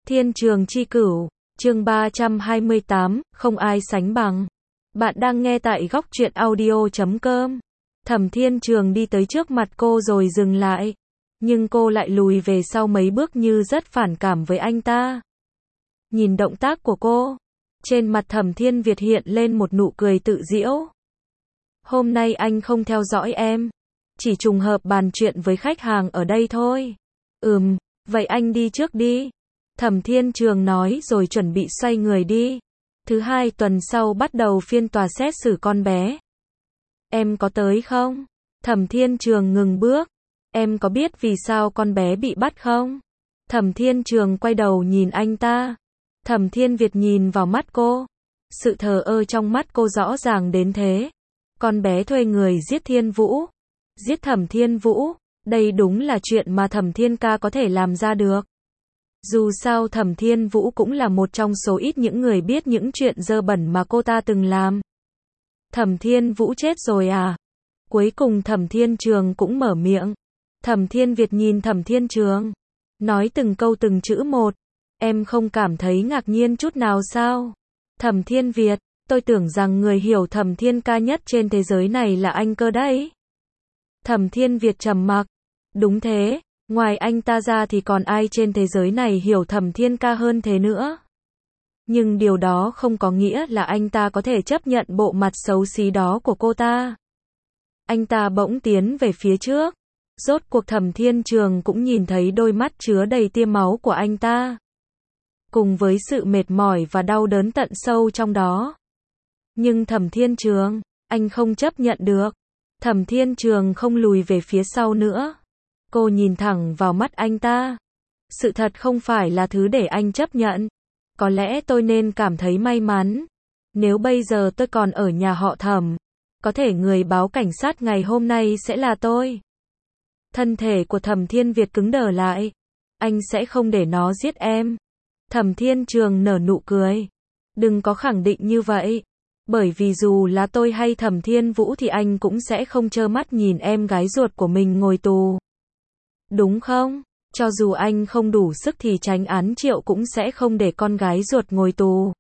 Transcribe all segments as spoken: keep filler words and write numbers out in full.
Thiên trường chi cửu, chương ba trăm hai mươi tám, không ai sánh bằng. Bạn đang nghe tại góc truyện audio chấm com. Thẩm Thiên Trường đi tới trước mặt cô rồi dừng lại. Nhưng cô lại lùi về sau mấy bước như rất phản cảm với anh ta. Nhìn động tác của cô, trên mặt Thẩm Thiên Việt hiện lên một nụ cười tự giễu. Hôm nay anh không theo dõi em, chỉ trùng hợp bàn chuyện với khách hàng ở đây thôi. Ừm, vậy anh đi trước đi. Thẩm Thiên Trường nói rồi chuẩn bị xoay người đi. Thứ hai tuần sau bắt đầu phiên tòa xét xử con bé. Em có tới không? Thẩm Thiên Trường ngừng bước. Em có biết vì sao con bé bị bắt không? Thẩm Thiên Trường quay đầu nhìn anh ta. Thẩm Thiên Việt nhìn vào mắt cô. Sự thờ ơ trong mắt cô rõ ràng đến thế. Con bé thuê người giết Thiên Vũ. Giết Thẩm Thiên Vũ. Đây đúng là chuyện mà Thẩm Thiên ca có thể làm ra được. Dù sao Thẩm Thiên Vũ cũng là một trong số ít những người biết những chuyện dơ bẩn mà cô ta từng làm. Thẩm Thiên Vũ chết rồi à? Cuối cùng Thẩm Thiên Trường cũng mở miệng. Thẩm Thiên Việt nhìn Thẩm Thiên Trường, nói từng câu từng chữ một. Em không cảm thấy ngạc nhiên chút nào sao? Thẩm Thiên Việt, tôi tưởng rằng người hiểu Thẩm Thiên ca nhất trên thế giới này là anh cơ đấy. Thẩm Thiên Việt trầm mặc. Đúng thế, ngoài anh ta ra thì còn ai trên thế giới này hiểu Thẩm Thiên ca hơn thế nữa. Nhưng điều đó không có nghĩa là anh ta có thể chấp nhận bộ mặt xấu xí đó của cô ta. Anh ta bỗng tiến về phía trước. Rốt cuộc Thẩm Thiên Trường cũng nhìn thấy đôi mắt chứa đầy tia máu của anh ta. Cùng với sự mệt mỏi và đau đớn tận sâu trong đó. Nhưng Thẩm Thiên Trường, anh không chấp nhận được. Thẩm Thiên Trường không lùi về phía sau nữa. Cô nhìn thẳng vào mắt anh ta. Sự thật không phải là thứ để anh chấp nhận. Có lẽ tôi nên cảm thấy may mắn. Nếu bây giờ tôi còn ở nhà họ Thẩm, có thể người báo cảnh sát ngày hôm nay sẽ là tôi. Thân thể của Thẩm Thiên Việt cứng đờ lại. Anh sẽ không để nó giết em. Thẩm Thiên Trường nở nụ cười. Đừng có khẳng định như vậy. Bởi vì dù là tôi hay Thẩm Thiên Vũ thì anh cũng sẽ không trơ mắt nhìn em gái ruột của mình ngồi tù. Đúng không? Cho dù anh không đủ sức thì Chánh án Triệu cũng sẽ không để con gái ruột ngồi tù.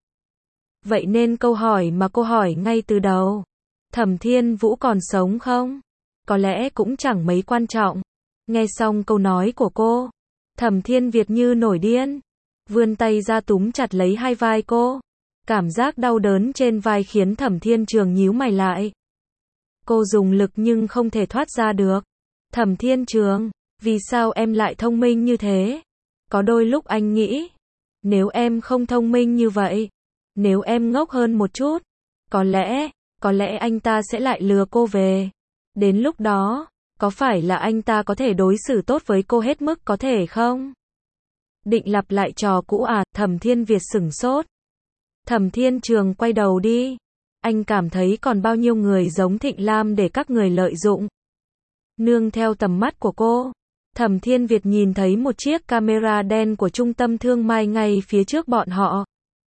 Vậy nên câu hỏi mà cô hỏi ngay từ đầu, Thẩm Thiên Vũ còn sống không? Có lẽ cũng chẳng mấy quan trọng. Nghe xong câu nói của cô, Thẩm Thiên Việt như nổi điên, vươn tay ra túm chặt lấy hai vai cô. Cảm giác đau đớn trên vai khiến Thẩm Thiên Trường nhíu mày lại. Cô dùng lực nhưng không thể thoát ra được. Thẩm Thiên Trường, vì sao em lại thông minh như thế? Có đôi lúc anh nghĩ, nếu em không thông minh như vậy, nếu em ngốc hơn một chút, có lẽ, có lẽ anh ta sẽ lại lừa cô về. Đến lúc đó, có phải là anh ta có thể đối xử tốt với cô hết mức có thể không? Định lặp lại trò cũ à? Thẩm Thiên Việt sửng sốt. Thẩm Thiên Trường quay đầu đi. Anh cảm thấy còn bao nhiêu người giống Thịnh Lam để các người lợi dụng. Nương theo tầm mắt của cô, Thẩm Thiên Việt nhìn thấy một chiếc camera đen của trung tâm thương mại ngay phía trước bọn họ.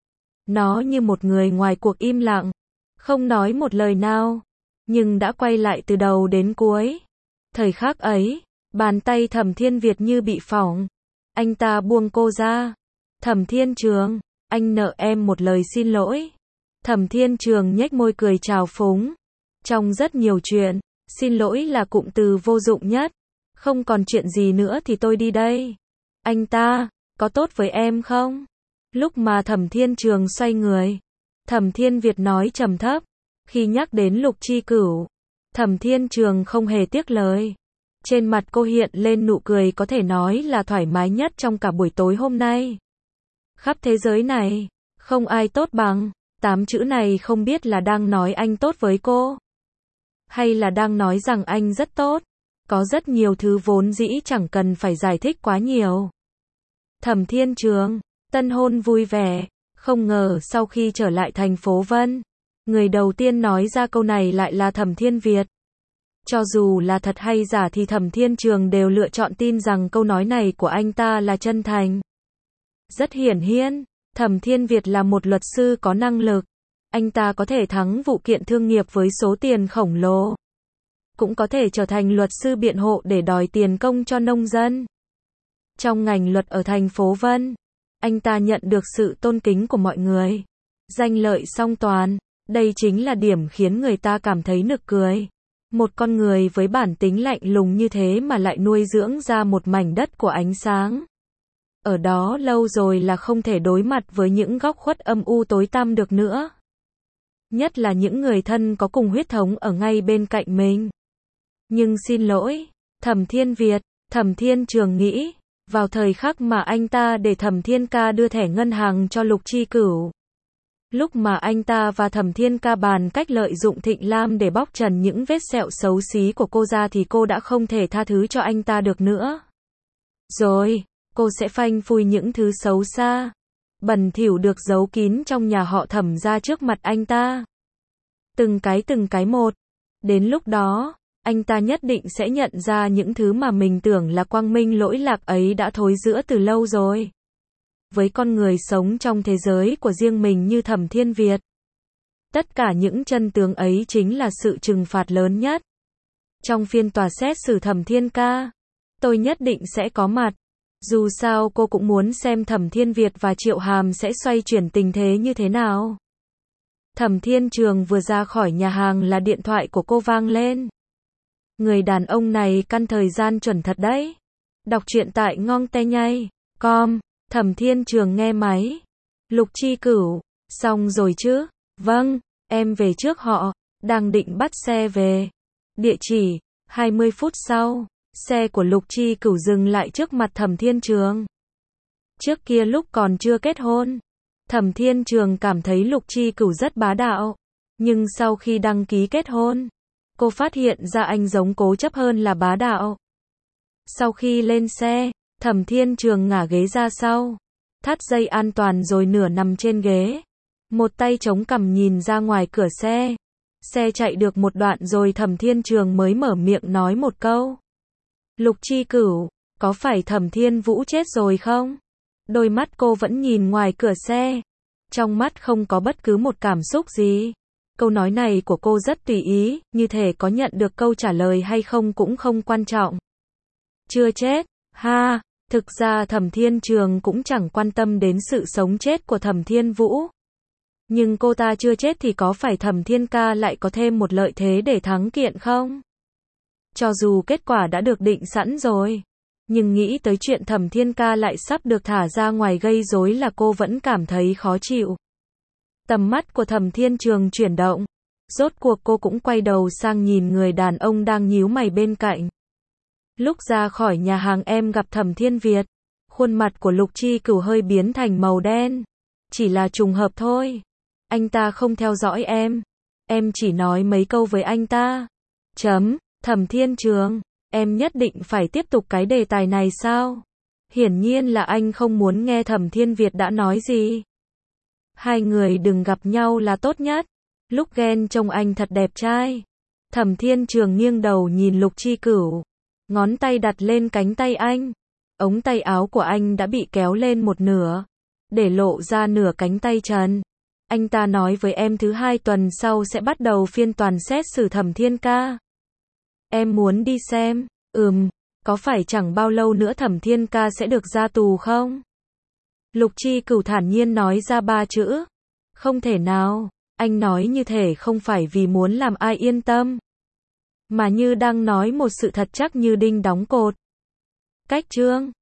Nó như một người ngoài cuộc im lặng, không nói một lời nào, nhưng đã quay lại từ đầu đến cuối. Thời khắc ấy, bàn tay Thẩm Thiên Việt như bị phỏng. Anh ta buông cô ra. Thẩm Thiên Trường, anh nợ em một lời xin lỗi. Thẩm Thiên Trường nhếch môi cười trào phúng. Trong rất nhiều chuyện, xin lỗi là cụm từ vô dụng nhất. Không còn chuyện gì nữa thì tôi đi đây. Anh ta, có tốt với em không? Lúc mà Thẩm Thiên Trường xoay người, Thẩm Thiên Việt nói trầm thấp. Khi nhắc đến Lục Chi Cửu, Thẩm Thiên Trường không hề tiếc lời. Trên mặt cô hiện lên nụ cười có thể nói là thoải mái nhất trong cả buổi tối hôm nay. Khắp thế giới này, không ai tốt bằng. Tám chữ này không biết là đang nói anh tốt với cô, hay là đang nói rằng anh rất tốt. Có rất nhiều thứ vốn dĩ chẳng cần phải giải thích quá nhiều. Thẩm Thiên Trường, tân hôn vui vẻ. Không ngờ sau khi trở lại thành phố Vân, người đầu tiên nói ra câu này lại là Thẩm Thiên Việt. Cho dù là thật hay giả thì Thẩm Thiên Trường đều lựa chọn tin rằng câu nói này của anh ta là chân thành. Rất hiển nhiên, Thẩm Thiên Việt là một luật sư có năng lực. Anh ta có thể thắng vụ kiện thương nghiệp với số tiền khổng lồ. Cũng có thể trở thành luật sư biện hộ để đòi tiền công cho nông dân. Trong ngành luật ở thành phố Vân, Anh ta nhận được sự tôn kính của mọi người. Danh lợi song toàn. Đây chính là điểm khiến người ta cảm thấy nực cười. Một con người với bản tính lạnh lùng như thế mà lại nuôi dưỡng ra một mảnh đất của ánh sáng. Ở đó lâu rồi là không thể đối mặt với những góc khuất âm u tối tăm được nữa. Nhất là những người thân có cùng huyết thống ở ngay bên cạnh mình. Nhưng xin lỗi, Thẩm Thiên Việt, Thẩm Thiên Trường nghĩ, vào thời khắc mà anh ta để Thẩm Thiên Ca đưa thẻ ngân hàng cho Lục Chi Cửu. Lúc mà anh ta và Thẩm Thiên Ca bàn cách lợi dụng Thịnh Lam để bóc trần những vết sẹo xấu xí của cô ra thì cô đã không thể tha thứ cho anh ta được nữa. Rồi, cô sẽ phanh phui những thứ xấu xa, bẩn thỉu được giấu kín trong nhà họ Thẩm ra trước mặt anh ta. Từng cái từng cái một. Đến lúc đó, anh ta nhất định sẽ nhận ra những thứ mà mình tưởng là quang minh lỗi lạc ấy đã thối rữa từ lâu rồi. Với con người sống trong thế giới của riêng mình như Thẩm Thiên Việt, tất cả những chân tướng ấy chính là sự trừng phạt lớn nhất. Trong phiên tòa xét xử Thẩm Thiên Ca, tôi nhất định sẽ có mặt. Dù sao cô cũng muốn xem Thẩm Thiên Việt và Triệu Hàm sẽ xoay chuyển tình thế như thế nào. Thẩm Thiên Trường vừa ra khỏi nhà hàng là điện thoại của cô vang lên. Người đàn ông này căn thời gian chuẩn thật đấy. Đọc truyện tại ngong te nhây chấm com. Thẩm Thiên Trường nghe máy. Lục Chi Cửu, xong rồi chứ? Vâng, em về trước họ, đang định bắt xe về. Địa chỉ, hai mươi phút sau, xe của Lục Chi Cửu dừng lại trước mặt Thẩm Thiên Trường. Trước kia lúc còn chưa kết hôn, Thẩm Thiên Trường cảm thấy Lục Chi Cửu rất bá đạo. Nhưng sau khi đăng ký kết hôn, cô phát hiện ra anh giống cố chấp hơn là bá đạo. Sau khi lên xe, Thẩm Thiên Trường ngả ghế ra sau, thắt dây an toàn rồi nửa nằm trên ghế. Một tay chống cằm nhìn ra ngoài cửa xe. Xe chạy được một đoạn rồi Thẩm Thiên Trường mới mở miệng nói một câu. Lục Chi Cửu, có phải Thẩm Thiên Vũ chết rồi không? Đôi mắt cô vẫn nhìn ngoài cửa xe. Trong mắt không có bất cứ một cảm xúc gì. Câu nói này của cô rất tùy ý, như thể có nhận được câu trả lời hay không cũng không quan trọng. Chưa chết, ha, thực ra Thẩm Thiên Trường cũng chẳng quan tâm đến sự sống chết của Thẩm Thiên Vũ. Nhưng cô ta chưa chết thì có phải Thẩm Thiên Ca lại có thêm một lợi thế để thắng kiện không? Cho dù kết quả đã được định sẵn rồi, nhưng nghĩ tới chuyện Thẩm Thiên Ca lại sắp được thả ra ngoài gây rối là cô vẫn cảm thấy khó chịu. Tầm mắt của Thẩm Thiên Trường chuyển động. Rốt cuộc cô cũng quay đầu sang nhìn người đàn ông đang nhíu mày bên cạnh. Lúc ra khỏi nhà hàng em gặp Thẩm Thiên Việt. Khuôn mặt của Lục Chi Cửu hơi biến thành màu đen. Chỉ là trùng hợp thôi. Anh ta không theo dõi em. Em chỉ nói mấy câu với anh ta. Chấm, Thẩm Thiên Trường, em nhất định phải tiếp tục cái đề tài này sao? Hiển nhiên là anh không muốn nghe Thẩm Thiên Việt đã nói gì. Hai người đừng gặp nhau là tốt nhất. Lúc ghen trông anh thật đẹp trai. Thẩm Thiên Trường nghiêng đầu nhìn Lục Chi Cửu. Ngón tay đặt lên cánh tay anh. Ống tay áo của anh đã bị kéo lên một nửa, để lộ ra nửa cánh tay trần. Anh ta nói với em thứ hai tuần sau sẽ bắt đầu phiên toàn xét xử Thẩm Thiên Ca. Em muốn đi xem. Ừm, có phải chẳng bao lâu nữa Thẩm Thiên Ca sẽ được ra tù không? Lục Chi Cửu thản nhiên nói ra ba chữ. Không thể nào, anh nói như thể không phải vì muốn làm ai yên tâm, mà như đang nói một sự thật chắc như đinh đóng cột. Cách chương